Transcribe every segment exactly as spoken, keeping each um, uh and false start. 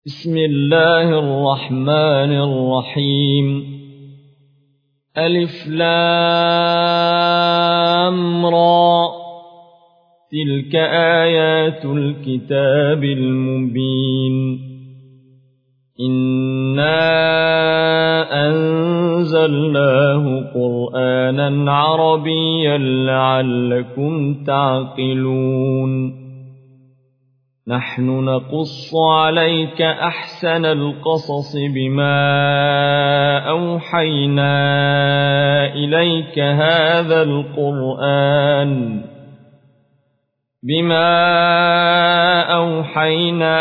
بسم الله الرحمن الرحيم. ألف لام را، تلك آيات الكتاب المبين. إنا أنزلناه قرآنا عربيا لعلكم تعقلون. نحن نقص عليك أحسن القصص بما أوحينا إليك هذا القرآن بما أوحينا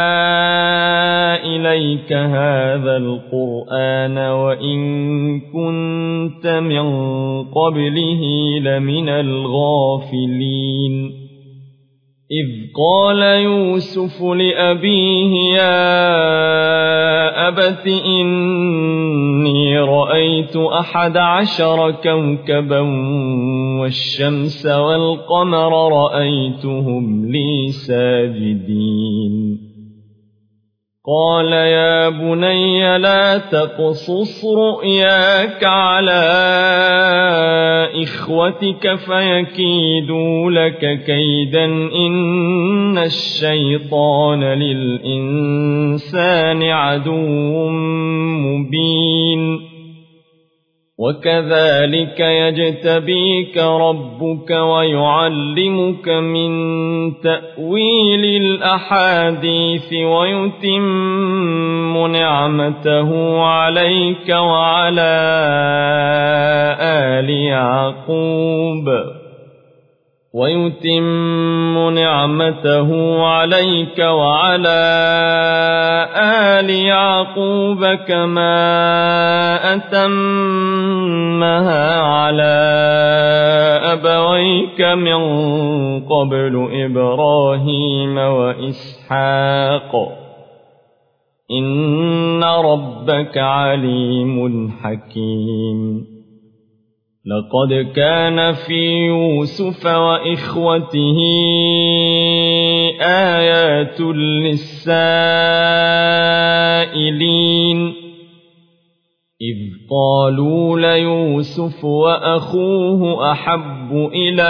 إليك هذا القرآن وإن كنت من قبله لمن الغافلين. إذ قال يوسف لأبيه يا أبت إني رأيت أحد عشر كوكبا والشمس والقمر رأيتهم لي ساجدين. قال يا بني لا تقصص رؤياك على إخوتك فيكيدوا لك كيدا إن الشيطان للإنسان عدو مبين. وكذلك يجتبيك ربك ويعلمك من تأويل الأحاديث ويتم نعمته عليك وعلى آل يعقوب ويتم نعمته عليك وعلى آل يعقوب كما أتمها على أبويك من قبل إبراهيم وإسحاق إن ربك عليم حكيم. لقد كان في يوسف وإخوته آيات للسائلين إذ قالوا ليوسف وأخوه أحب إلى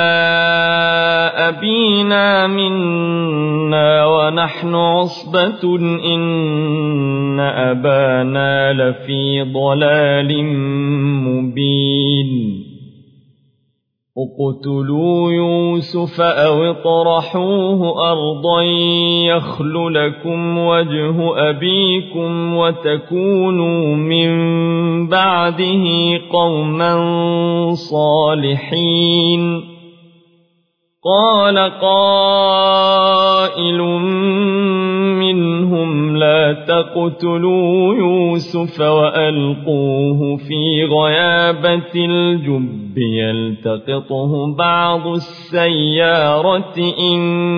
أبينا منا ونحن عصبة إن أبانا لفي ضلال مبين. اقتلوا يوسف أو اطرحوه أرضا يخل لكم وجه أبيكم وتكونوا من بعده قوما صالحين. قال قائل منهم لا تقتلوا يوسف وألقوه في غيابة الجب يلتقطه بعض السيارة إن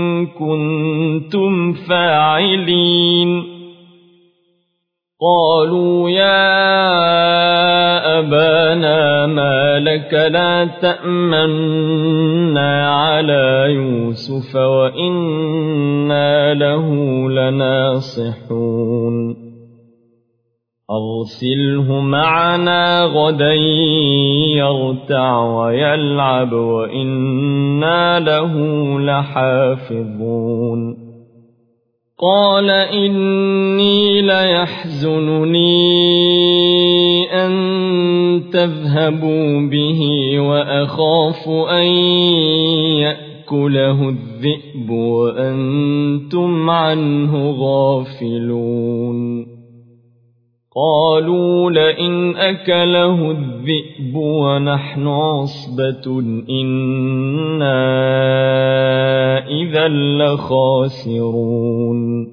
كنتم فاعلين. قالوا يا أبانا ما لك لا تأمنا على يوسف وإنا له لناصحون. أرسله معنا غدا يرتع ويلعب وإنا له لحافظون. قال إني ليحزنني أن تذهبوا به وأخاف أن يأكله الذئب وأنتم عنه غافلون. قالوا لئن أكله الذئب ونحن عصبة إنا إذا لخاسرون.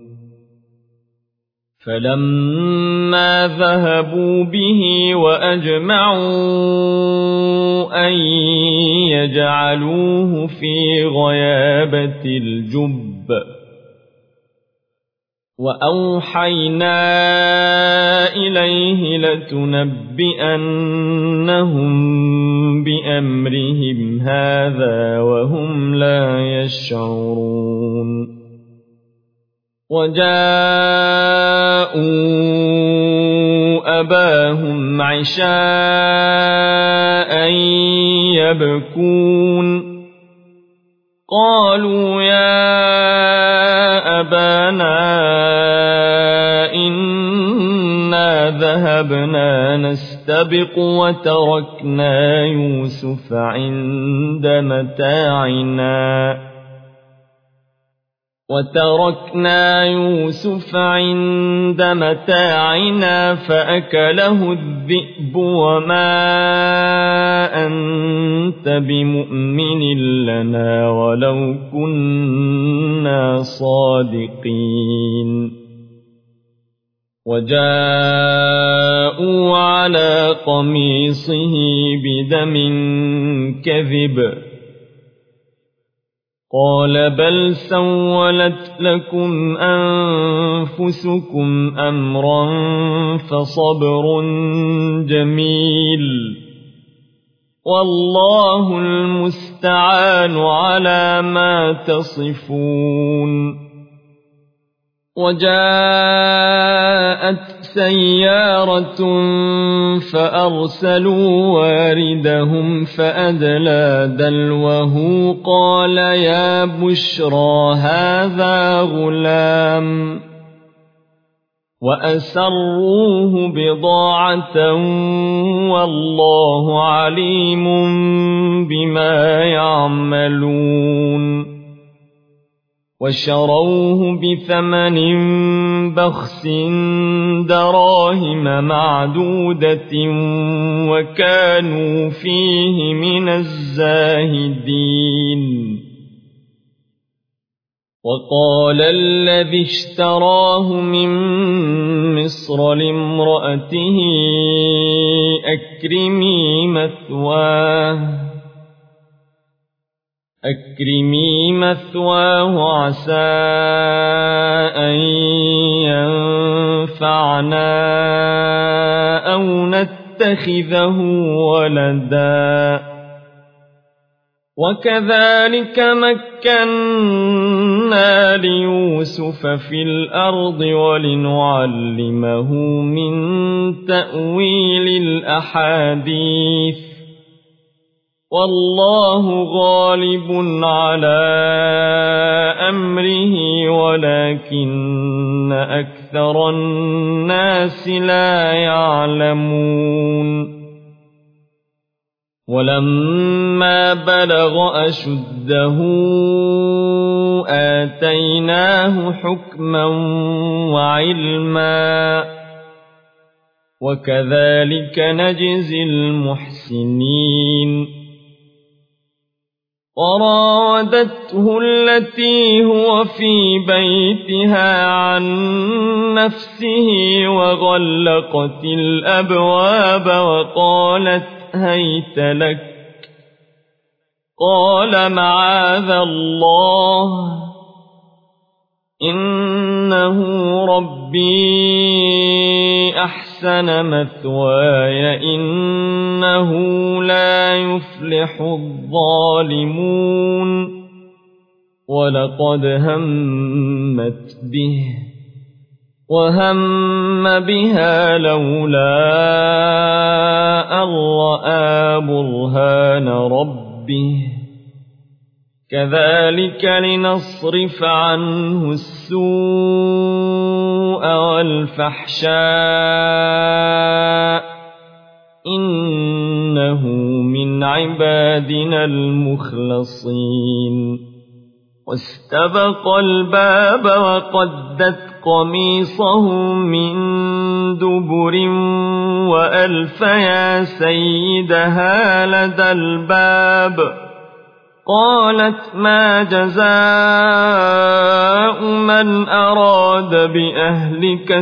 فلما ذهبوا به وأجمعوا أن يجعلوه في غيابة الجب وأوحينا إليه لتنبئنهم بأمرهم هذا وهم لا يشعرون. لا يشعرون. وجاءوا أباهم عشاء يبكون قالوا يا أبانا إنا ذهبنا نستبق وتركنا يوسف عند متاعنا وتركنا يوسف عند متاعنا فأكله الذئب وما أنت بمؤمن لنا ولو كنا صادقين وجاءوا على قميصه بدم كذب قال بل سولت لكم أنفسكم أمرا فصبر جميل والله المستعان على ما تصفون وجاءت سيارة فأرسلوا واردهم فأدلى دلوه قال يا بشرى هذا غلام وأسروه بضاعة والله عليم بما يعملون وشروه بثمن بخس دراهم معدودة وكانوا فيه من الزاهدين وقال الذي اشتراه من مصر لامرأته أكرمي مثواه أكرمي مثواه عسى أن ينفعنا أو نتخذه ولدا وكذلك مكنا ليوسف في الأرض ولنعلمه من تأويل الأحاديث والله غالب على أمره ولكن أكثر الناس لا يعلمون ولما بلغ أشده آتيناه حكما وعلما وكذلك نجزي المحسنين وراودته التي هو في بيتها عن نفسه وغلقت الأبواب وقالت هيت لك قال معاذ الله إنه ربي أحسن مثواي إنه لا يفلح الظالمون ولقد همت به وهم بها لولا أن رأى برهان ربه كذلك لنصرف عنه السوء والفحشاء إنه من عبادنا المخلصين واستبق الباب وقدت قميصه من دبر وألف يا سيدها لدى الباب قالت ما جزاء من أراد بأهلك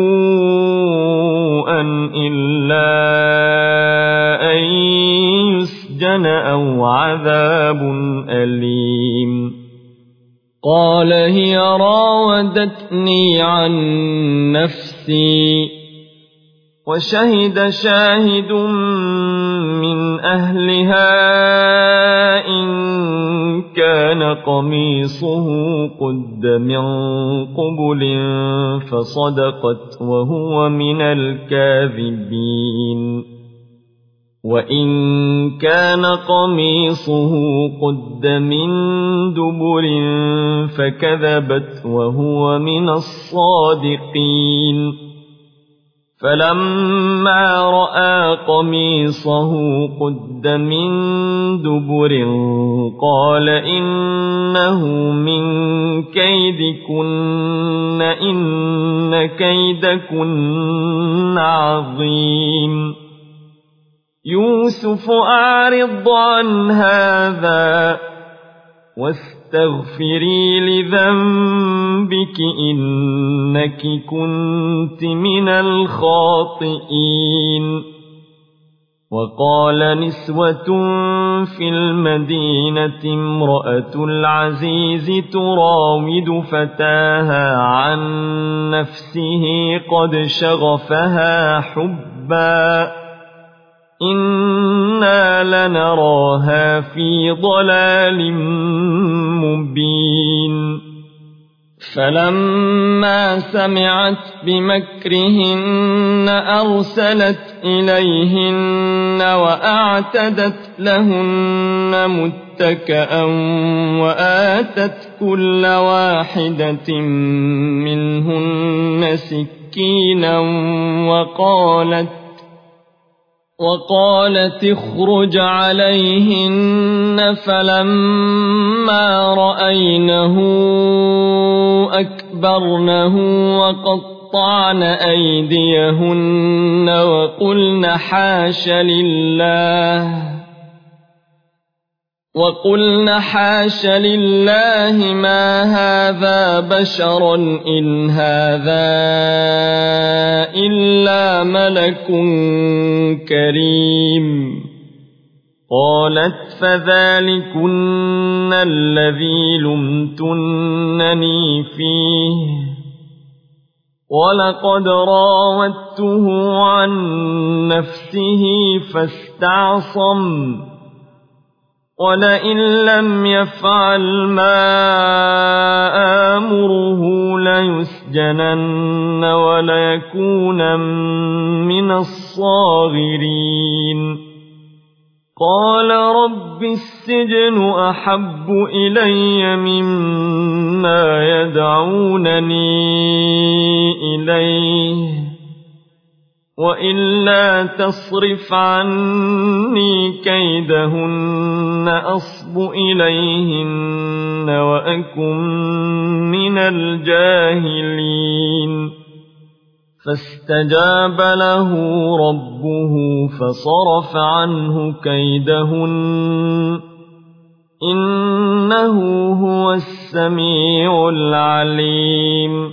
سوءا إلا أن يسجن أو عذاب أليم قال هي راودتني عن نفسي وشهد شاهد من أهلها إن كان قميصه قد من قبل فصدقت وهو من الكاذبين وإن كان قميصه قد من دبر فكذبت وهو من الصادقين فلما رأى قميصه قد من دبر قال إنه من كيدكن إن كيدكن عظيم يوسف أعرض عن هذا واستغفري لذنبك إنك كنت من الخاطئين وقال نسوة في المدينة امرأة العزيز تراود فتاها عن نفسه قد شغفها حبا إنا لنراها في ضلال مبين فلما سمعت بمكرهن أرسلت إليهن وأعتدت لهن متكأ وآتت كل واحدة منهن سكينا وقالت وقالت اخرج عليهن فلما رأينه أكبرنه وقطعن أيديهن وقلن حاش لله وقلن حاش لله ما هذا بشرا إن هذا إلا ملك كريم قالت فذلكن الذي لمتنني فيه ولقد راودته عن نفسه فاستعصم ولئن لم يفعل ما آمره ليسجنن وليكون من الصاغرين قال رب السجن أحب إلي مما يدعونني إليه وإلا تصرف عني كيدهن أصب إليهن وأكن من الجاهلين فاستجاب له ربه فصرف عنه كيدهن إنه هو السميع العليم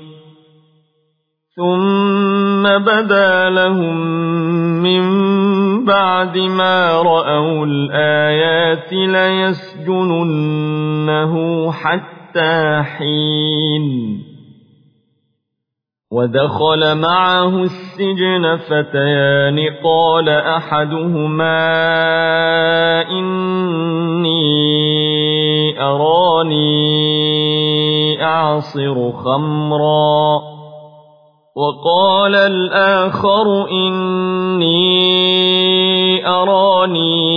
ثم بدا لهم من بعد ما رأوا الآيات ليسجننه حتى حين ودخل معه السجن فتيان قال أحدهما إني أراني أعصر خمرا وقال الآخر إني أراني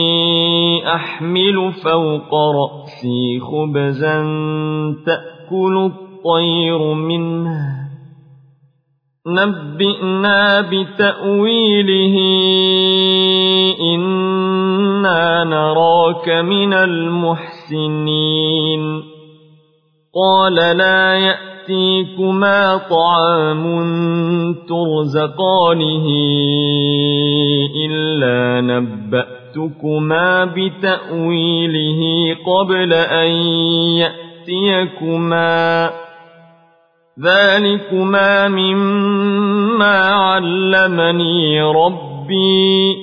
أحمل فوق رأسي خبزا تأكل الطير منه نبئنا بتأويله إنا نراك من المحسنين قال لا يأتيكما طعام ترزقانه إلا نبأتكما بتأويله قبل أن يأتيكما ذلكما مما علمني ربي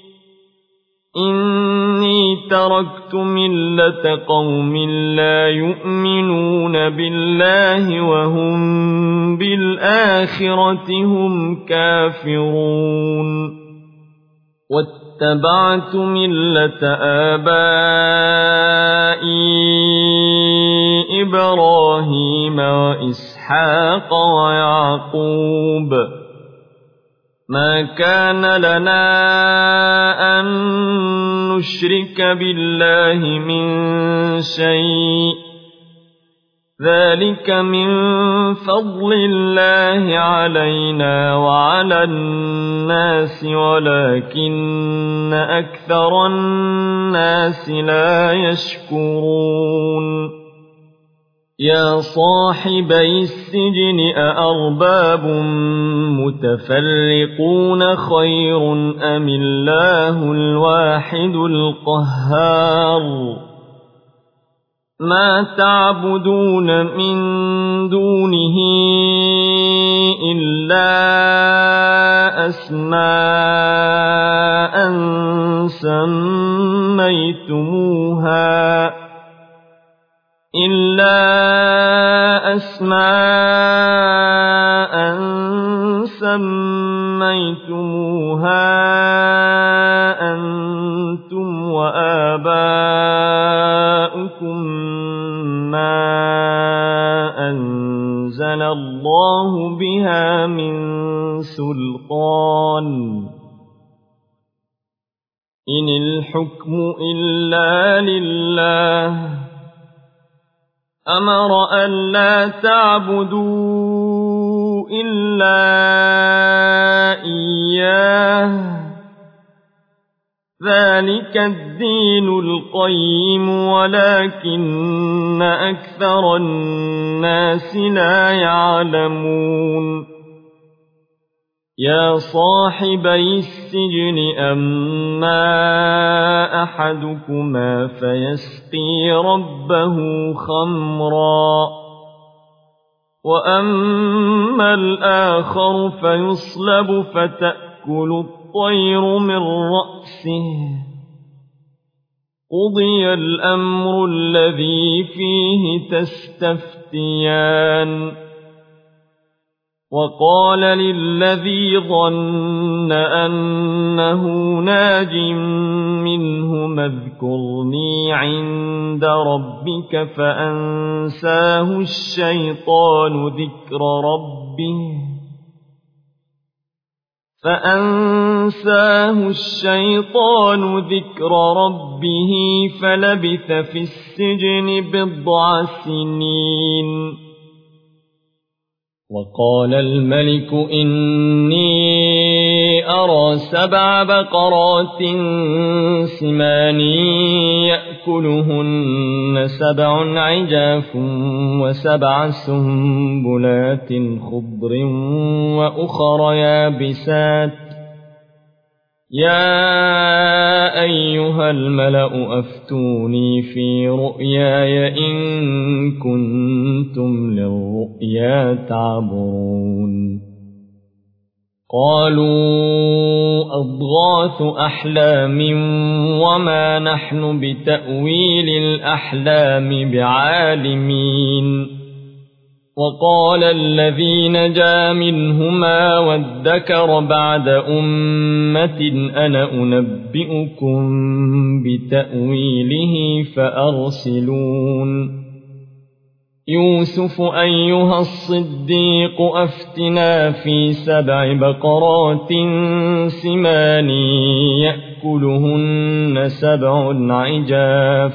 إني تركت ملة قوم لا يؤمنون بالله وهم بالآخرة هم كافرون واتبعت ملة آبائي إبراهيم وإسحاق ويعقوب ما كان لنا أن نشرك بالله من شيء ذلك من فضل الله علينا وعلى الناس ولكن أكثر الناس لا يشكرون يا صاحبي السجن أأرباب متفرقون خير أم الله الواحد القهار ما تعبدون من دونه إلا أسماء سميتموها إلا أسماء سميتموها أنتم وآباؤكم ما أنزل الله بها من سلطان إن الحكم إلا لله أمر ألا تعبدوا إلا إياه ذلك الدين القيم ولكن أكثر الناس لا يعلمون يا صاحبي السجن أما أحدكما فيسقي ربه خمرا وأما الآخر فيصلب فتأكل الطير من رأسه قضي الأمر الذي فيه تستفتيان وقال للذي ظن أنه ناج منهما اذكرني عند ربك فأنساه الشيطان ذكر ربه فأنساه الشيطان ذكر ربه فلبث في السجن بضع سنين وقال الملك إني أرى سبع بقرات سمان يأكلهن سبع عجاف وسبع سنبلات خضر وأخر يابسات يا أيها الملأ أفتوني في رؤياي إن كنتم للرؤيا تعبرون قالوا أضغاث أحلام وما نحن بتأويل الأحلام بعالمين وقال الذي نجا منهما وادكر بعد أمة أنا أنبئكم بتأويله فأرسلون يوسف أيها الصديق أفتنا في سبع بقرات سمان يأكلهن سبع عجاف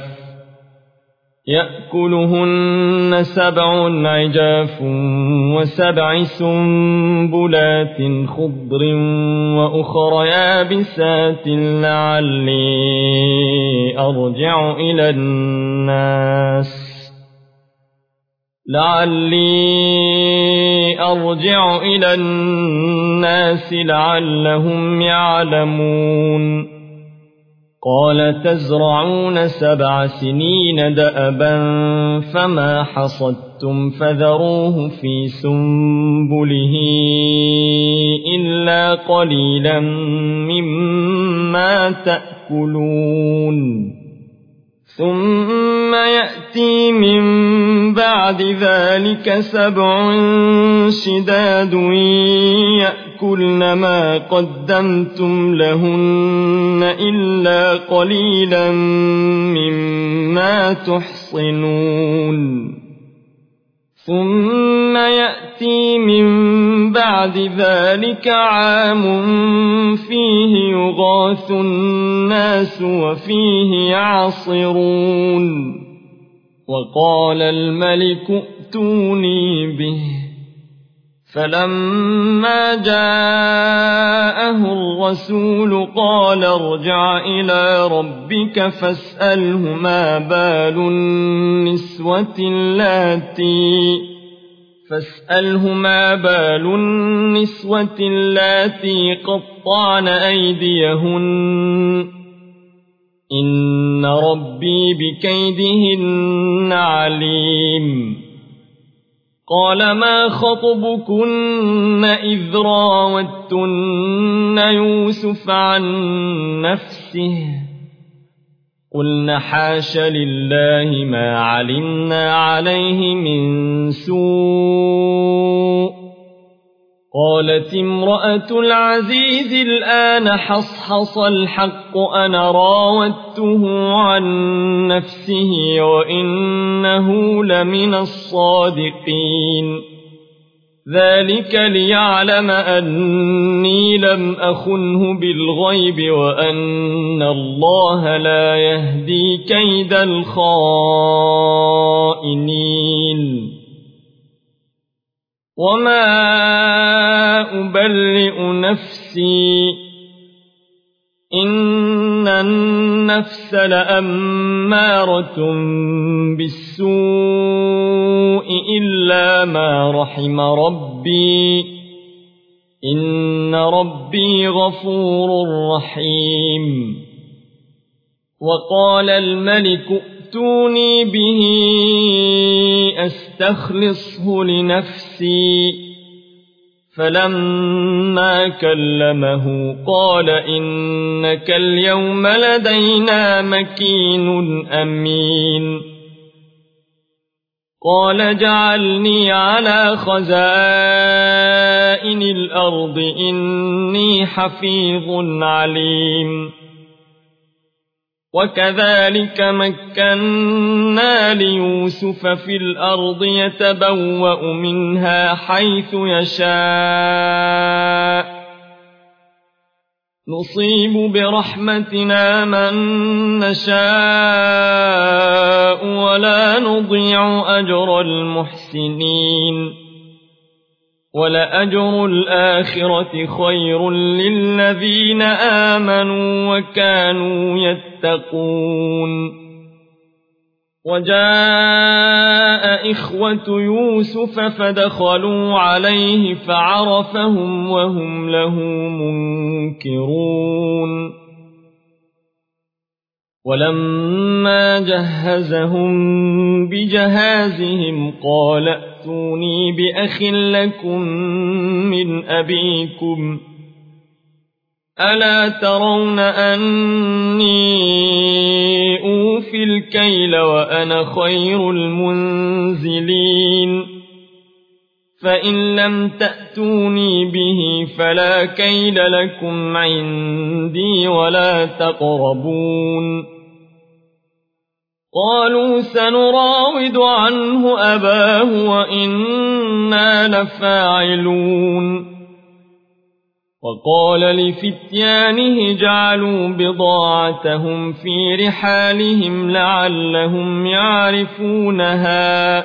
يأكلهن سبع عجاف وسبع سنبلات خضر وأخر يابسات لعلي أرجع إلى الناس لعلي أرجع إلى الناس لعلهم يعلمون قال تزرعون سبع سنين دأبا فما حصدتم فذروه في سنبله إلا قليلا مما تأكلون ثم يأتي من بعد ذلك سبع شداد يأكلن ما قدمتم لهن إلا قليلا مما تحصنون ثم يأتي من بعد ذلك عام فيه يغاث الناس وفيه يعصرون وقال الملك ائتوني به فلما جاءه الرسول قال ارجع إلى ربك فاسأله ما بال النسوة اللاتي فاسأله ما بال النسوة اللاتي قطعن أيديهن إن ربي بكيدهن عليم قال ما خطبكن إذ راوتن يوسف عن نفسه قلن حاش لله ما علمنا عليه من سوء قالت امرأة العزيز الآن حصحص الحق أنا راودته عن نفسه وإنه لمن الصادقين ذلك ليعلم أني لم أخنه بالغيب وأن الله لا يهدي كيد الخائنين وما أبرئ نفسي إن النفس لأمارة بالسوء إلا ما رحم ربي إن ربي غفور رحيم وقال الملك ائتوني به أستخلصه لنفسي فلما كلمه قال إنك اليوم لدينا مكين أمين قال جعلني على خزائن الأرض إني حفيظ عليم وكذلك مكنا ليوسف في الأرض يتبوأ منها حيث يشاء نصيب برحمتنا من نشاء ولا نضيع أجر المحسنين ولأجر الآخرة خير للذين آمنوا وكانوا يتقون وجاء إخوة يوسف فدخلوا عليه فعرفهم وهم له منكرون ولما جهزهم بجهازهم قال ائتوني بأخ لكم من أبيكم ألا ترون أني أوفي الكيل وأنا خير المنزلين فإن لم تأتوني به فلا كيل لكم عندي ولا تقربون قالوا سنراود عنه أباه وإنا لفاعلون وقال لفتيانه جعلوا بضاعتهم في رحالهم لعلهم يعرفونها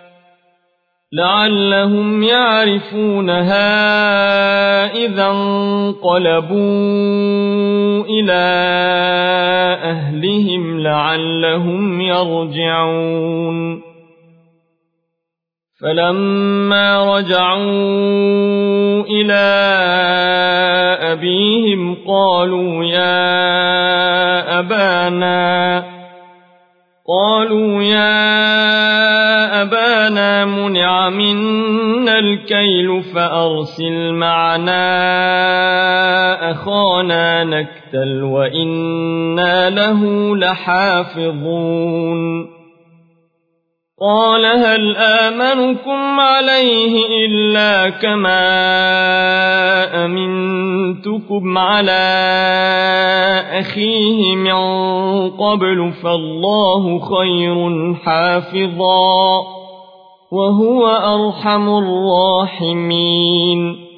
لعلهم يعرفونها إذا انقلبوا إلى أهلهم لعلهم يرجعون فلما رجعوا إلى أبيهم قالوا يا أبانا قالوا يا أبانا منع منا الكيل فأرسل معنا أخانا نكتل وإنا له لحافظون قال هل آمنكم عليه إلا كما أمنتكم على أخيه من قبل فالله خير حافظا وهو أرحم الراحمين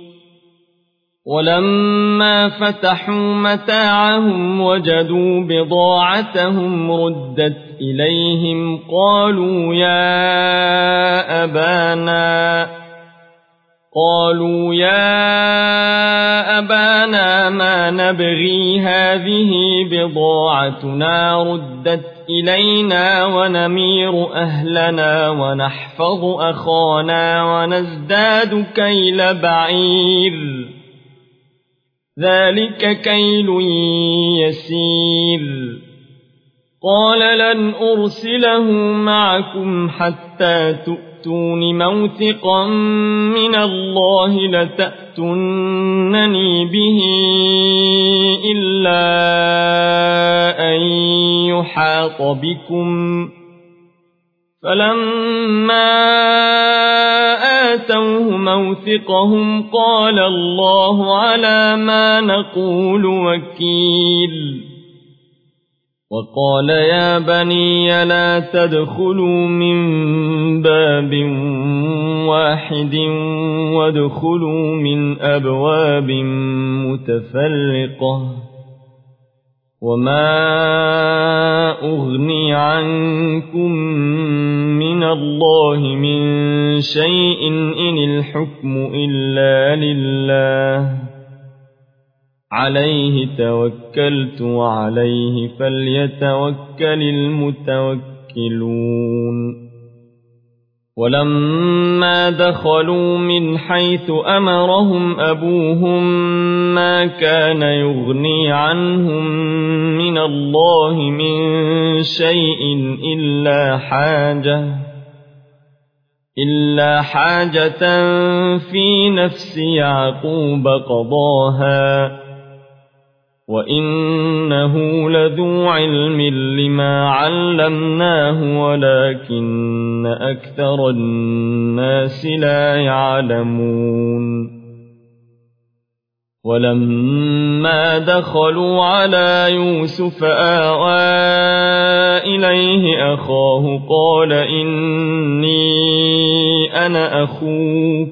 ولما فتحوا متاعهم وجدوا بضاعتهم ردت إليهم قالوا يا أبانا قالوا يا أبانا ما نبغي هذه بضاعتنا ردت إلينا ونمير أهلنا ونحفظ أخانا ونزداد كيل بعير ذلك كيل يسير قال لن أرسله معكم حتى تؤتون موثقا من الله لتأتونني به إلا أن يحاط بكم فلما آتوه موثقهم قال الله على ما نقول وكيل وقال يا بني لا تدخلوا من باب واحد وادخلوا من أبواب متفرقة وما أغني عنكم من الله من شيء إن الحكم إلا لله عليه توكلت وعليه فليتوكل المتوكلون ولما دخلوا من حيث أمرهم أبوهم ما كان يغني عنهم من الله من شيء إلا حاجة إلا حاجة في نفس يعقوب قضاها وإنه لذو علم لما علمناه ولكن أكثر الناس لا يعلمون ولما دخلوا على يوسف آوى إليه أخاه قال إني أنا أخوك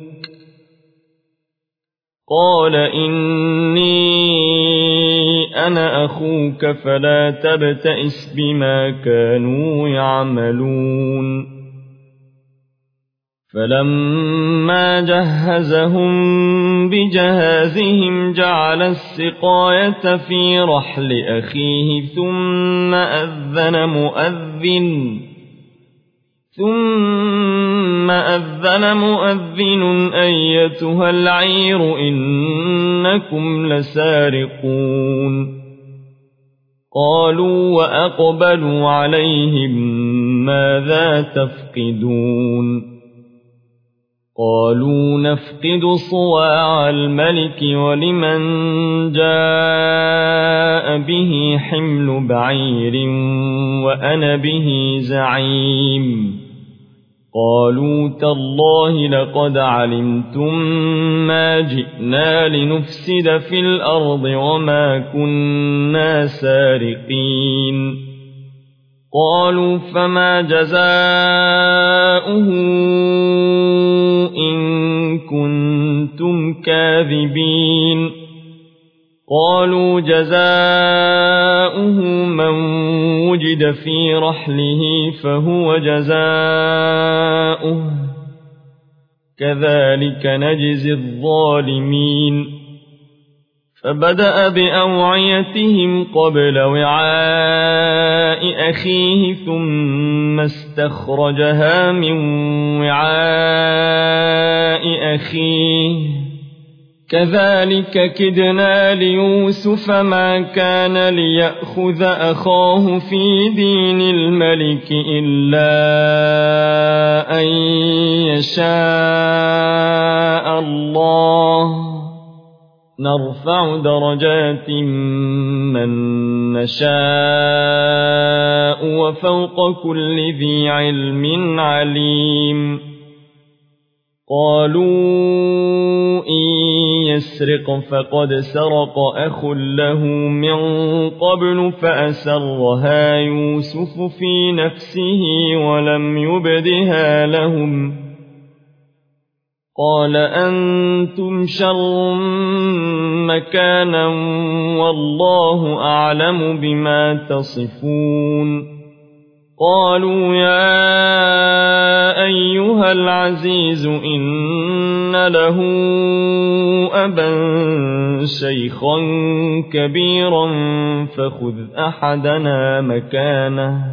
قال إني أنا أخوك فلا تبتئس بما كانوا يعملون فلما جهزهم بجهازهم جعل السقاية في رحل أخيه ثم أذن مؤذن ثم أذن مؤذن أيتها العير إنكم لسارقون قالوا وأقبلوا عليهم ماذا تفقدون قالوا نفقد صواع الملك ولمن جاء به حمل بعير وأنا به زعيم قالوا تالله لقد علمتم ما جئنا لنفسد في الأرض وما كنا سارقين قالوا فما جزاؤه إن كنتم كاذبين قالوا جزاؤه من وجد في رحله فهو جزاؤه كذلك نجزي الظالمين فبدأ بأوعيتهم قبل وعاء أخيه ثم استخرجها من وعاء أخيه كذلك كدنا ليوسف ما كان ليأخذ أخاه في دين الملك إلا أن يشاء الله نرفع درجات من نشاء وفوق كل ذي علم عليم قالوا إن يسرق فقد سرق أخ له من قبل فأسرها يوسف في نفسه ولم يبدها لهم قال أنتم شر مكانا والله أعلم بما تصفون قالوا يا أيها العزيز إن له أبا شيخا كبيرا فخذ أحدنا مكانه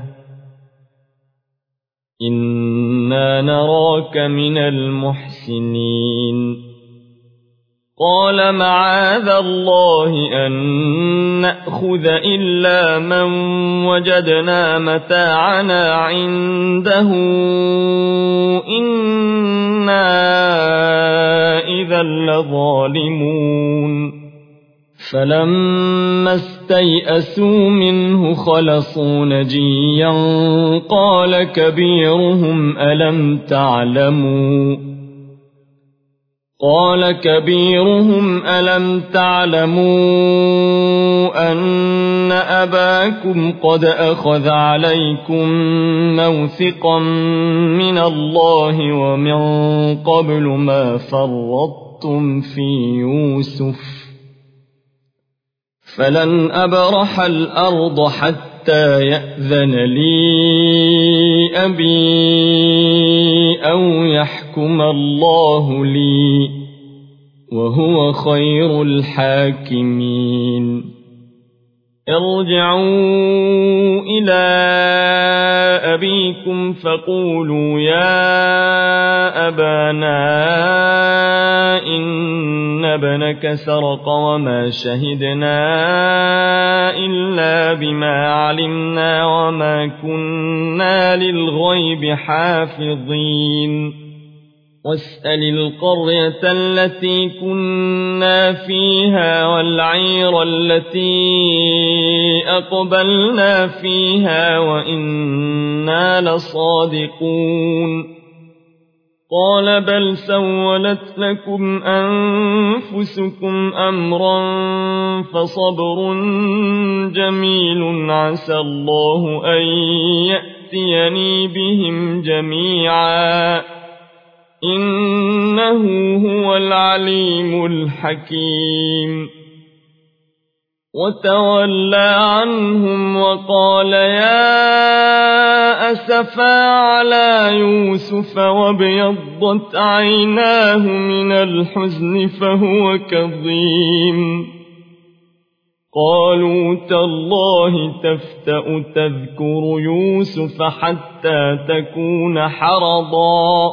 إنا نراك من المحسنين قال معاذ الله أن نأخذ إلا من وجدنا متاعنا عنده إنا إذا لظالمون فلما استيئسوا منه خلصوا نجيا قال كبيرهم ألم تعلموا قال كبيرهم ألم تعلموا أن أباكم قد أخذ عليكم موثقا من الله ومن قبل ما فرطتم في يوسف فلن أبرح الأرض حتى يأذن لي أبي أو يحكم الله لي وهو خير الحاكمين ارجعوا إلى أبيكم فقولوا يا أبانا إن ابنك سرق وما شهدنا إلا بما علمنا وما كنا للغيب حافظين واسأل القرية التي كنا فيها والعير التي أقبلنا فيها وإنا لصادقون قال بل سولت لكم أنفسكم أمرا فصبر جميل عسى الله أن يأتيني بهم جميعا إنه هو العليم الحكيم وتولى عنهم وقال يا أسفا على يوسف وابيضت عيناه من الحزن فهو كظيم قالوا تالله تفتأ تذكر يوسف حتى تكون حرضا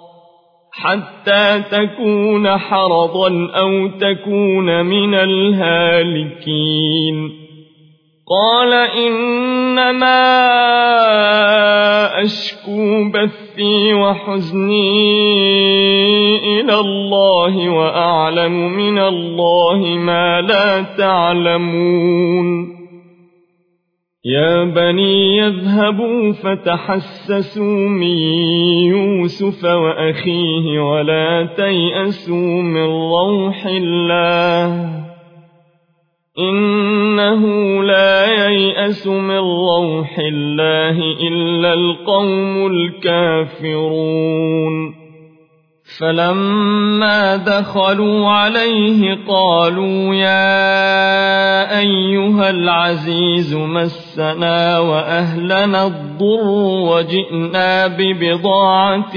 حتى تكون حرضا أو تكون من الهالكين قال إنما أشكو بثي وحزني إلى الله وأعلم من الله ما لا تعلمون يا بني يذهبوا فتحسسوا من يوسف وأخيه ولا تيأسوا من روح الله إنه لا ييأس من روح الله إلا القوم الكافرون فلما دخلوا عليه قالوا يا أيها العزيز مسنا وأهلنا الضر وجئنا ببضاعة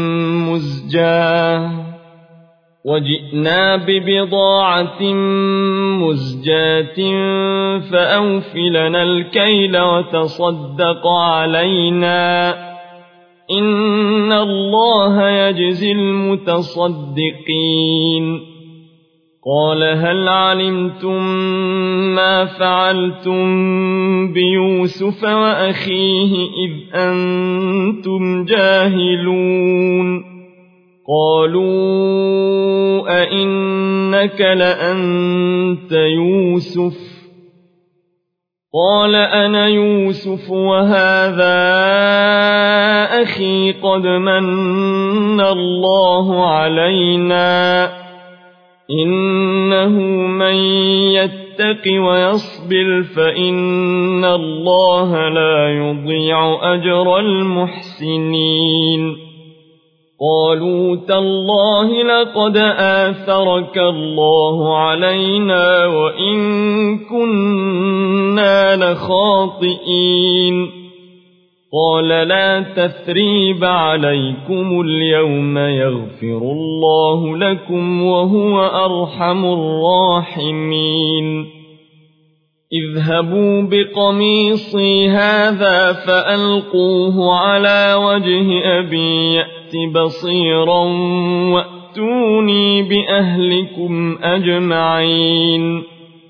مزجاة وجئنا ببضاعة مزجاة فأوف لنا الكيل وتصدق علينا إن الله يجزي المتصدقين قال هل علمتم ما فعلتم بيوسف وأخيه إذ أنتم جاهلون قالوا أئنك لأنت يوسف قال أنا يوسف وهذا أخي قد من الله علينا إنه من يتق ويصبر فإن الله لا يضيع أجر المحسنين قالوا تالله لقد آثرك الله علينا وإن كنا لخاطئين قال لا تثريب عليكم اليوم يغفر الله لكم وهو أرحم الراحمين اذهبوا بقميصي هذا فألقوه على وجه أبي يأت بصيرا وأتوني بأهلكم أجمعين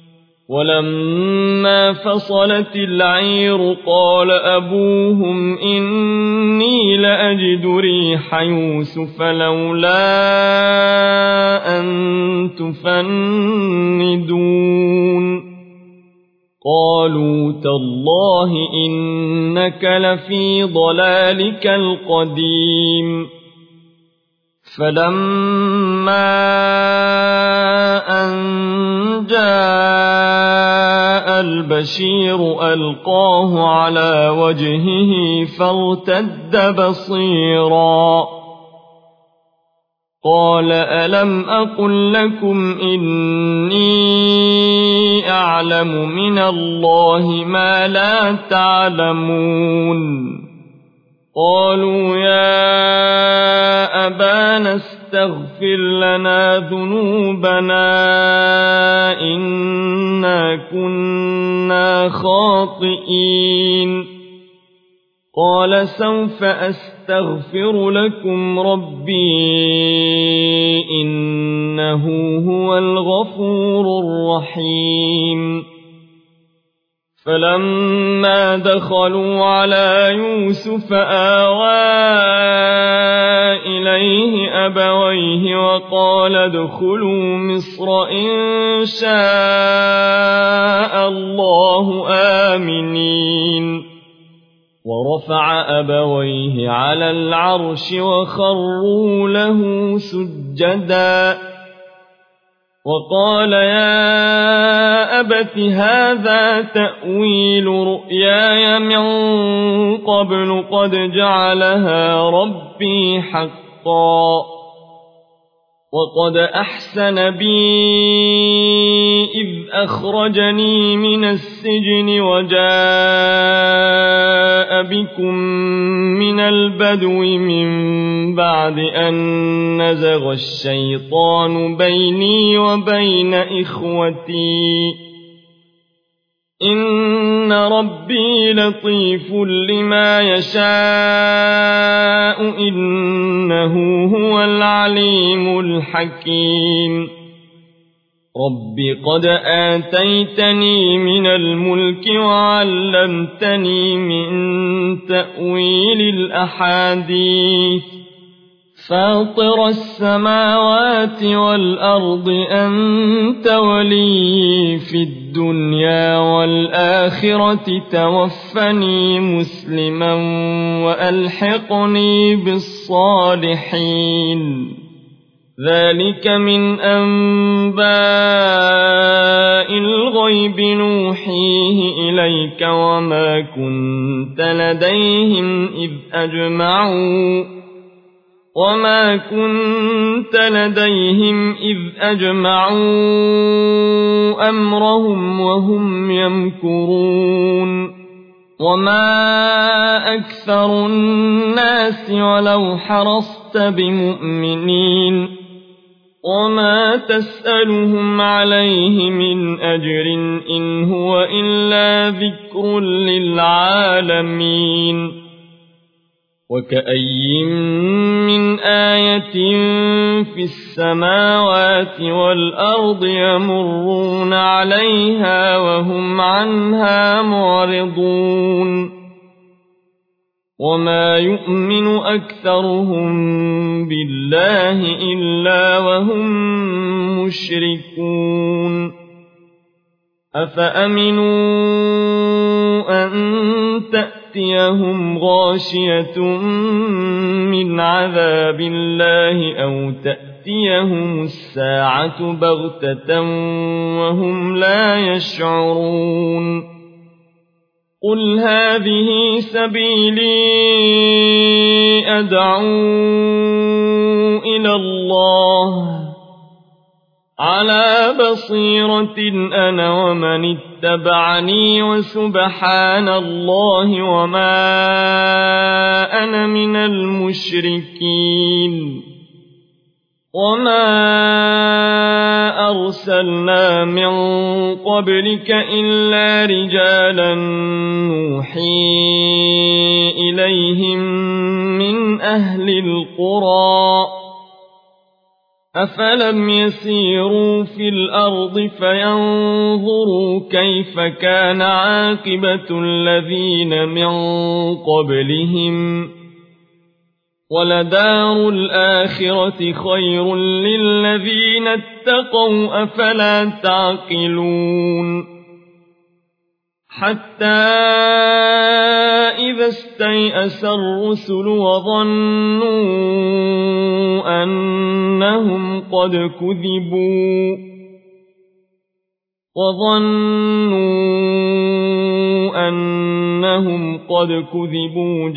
ولما فصلت العير قال أبوهم إني لأجد ريح يوسف لولا أن تفندون قالوا تالله إنك لفي ضلالك القديم فلما أن جاء البشير ألقاه على وجهه فارتد بصيرا قال ألم أقل لكم إني أعلم من الله ما لا تعلمون قالوا يا أبانا استغفر لنا ذنوبنا إنا كنا خاطئين قال سوف أستغفر لكم ربي إنه هو الغفور الرحيم فلما دخلوا على يوسف آوى إليه أبويه وقال ادخلوا مصر إن شاء الله آمنين ورفع أبويه على العرش وخروا له سجدا وقال يا أبت هذا تأويل رؤياي من قبل قد جعلها ربي حقا وقد أحسن بي إذ أخرجني من السجن وجاء بكم من البدو من بعد أن نزغ الشيطان بيني وبين إخوتي إن ربي لطيف لما يشاء إنه هو العليم الحكيم رب قد آتيتني من الملك وعلمتني من تأويل الأحاديث فاطر السماوات والأرض أنت ولي في الدنيا والآخرة توفني مسلما وألحقني بالصالحين ذلك من أنباء الغيب نوحيه إليك وما كنت لديهم إذ أجمعوا وما كنت لديهم إذ أجمعوا أمرهم وهم يمكرون وما أكثر الناس ولو حرصت بمؤمنين وما تسألهم عليه من أجر إن هو إلا ذكر للعالمين وكأي من آية في السماوات والأرض يمرون عليها وهم عنها معرضون وما يؤمن أكثرهم بالله إلا وهم مشركون أفأمنوا أن تأتيهم غاشية من عذاب الله أو تأتيهم الساعة بغتة وهم لا يشعرون قل هذه سبيلي أدعو إلى الله على بصيرة أنا ومن اتبعني وسبحان الله وما أنا من المشركين وما أرسلنا من قبلك إلا رجالا نوحي إليهم من أهل القرى أفلم يسيروا في الأرض فينظروا كيف كان عاقبة الذين من قبلهم ولدار الآخرة خير للذين اتقوا أفلا تعقلون حتى إذا استيأس الرسل وظنوا أنهم قد كذبوا وظنوا أنهم قد كذبوا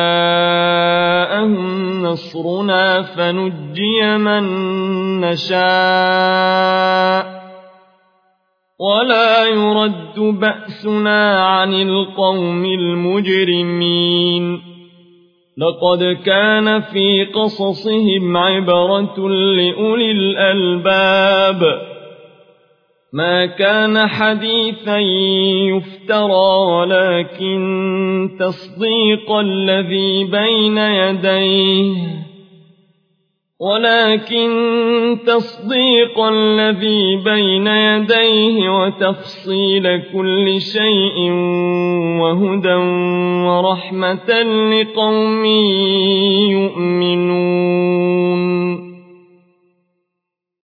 جاءهم نصرنا فنجي من نشاء ولا يرد بأسنا عن القوم المجرمين لقد كان في قصصهم عبرة لأولي الألباب ما كان حديثا يفترى ولكن تصديق الذي بين يديه ولكن تصديق الذي بين يديه وتفصيل كل شيء وهدى ورحمة لقوم يؤمنون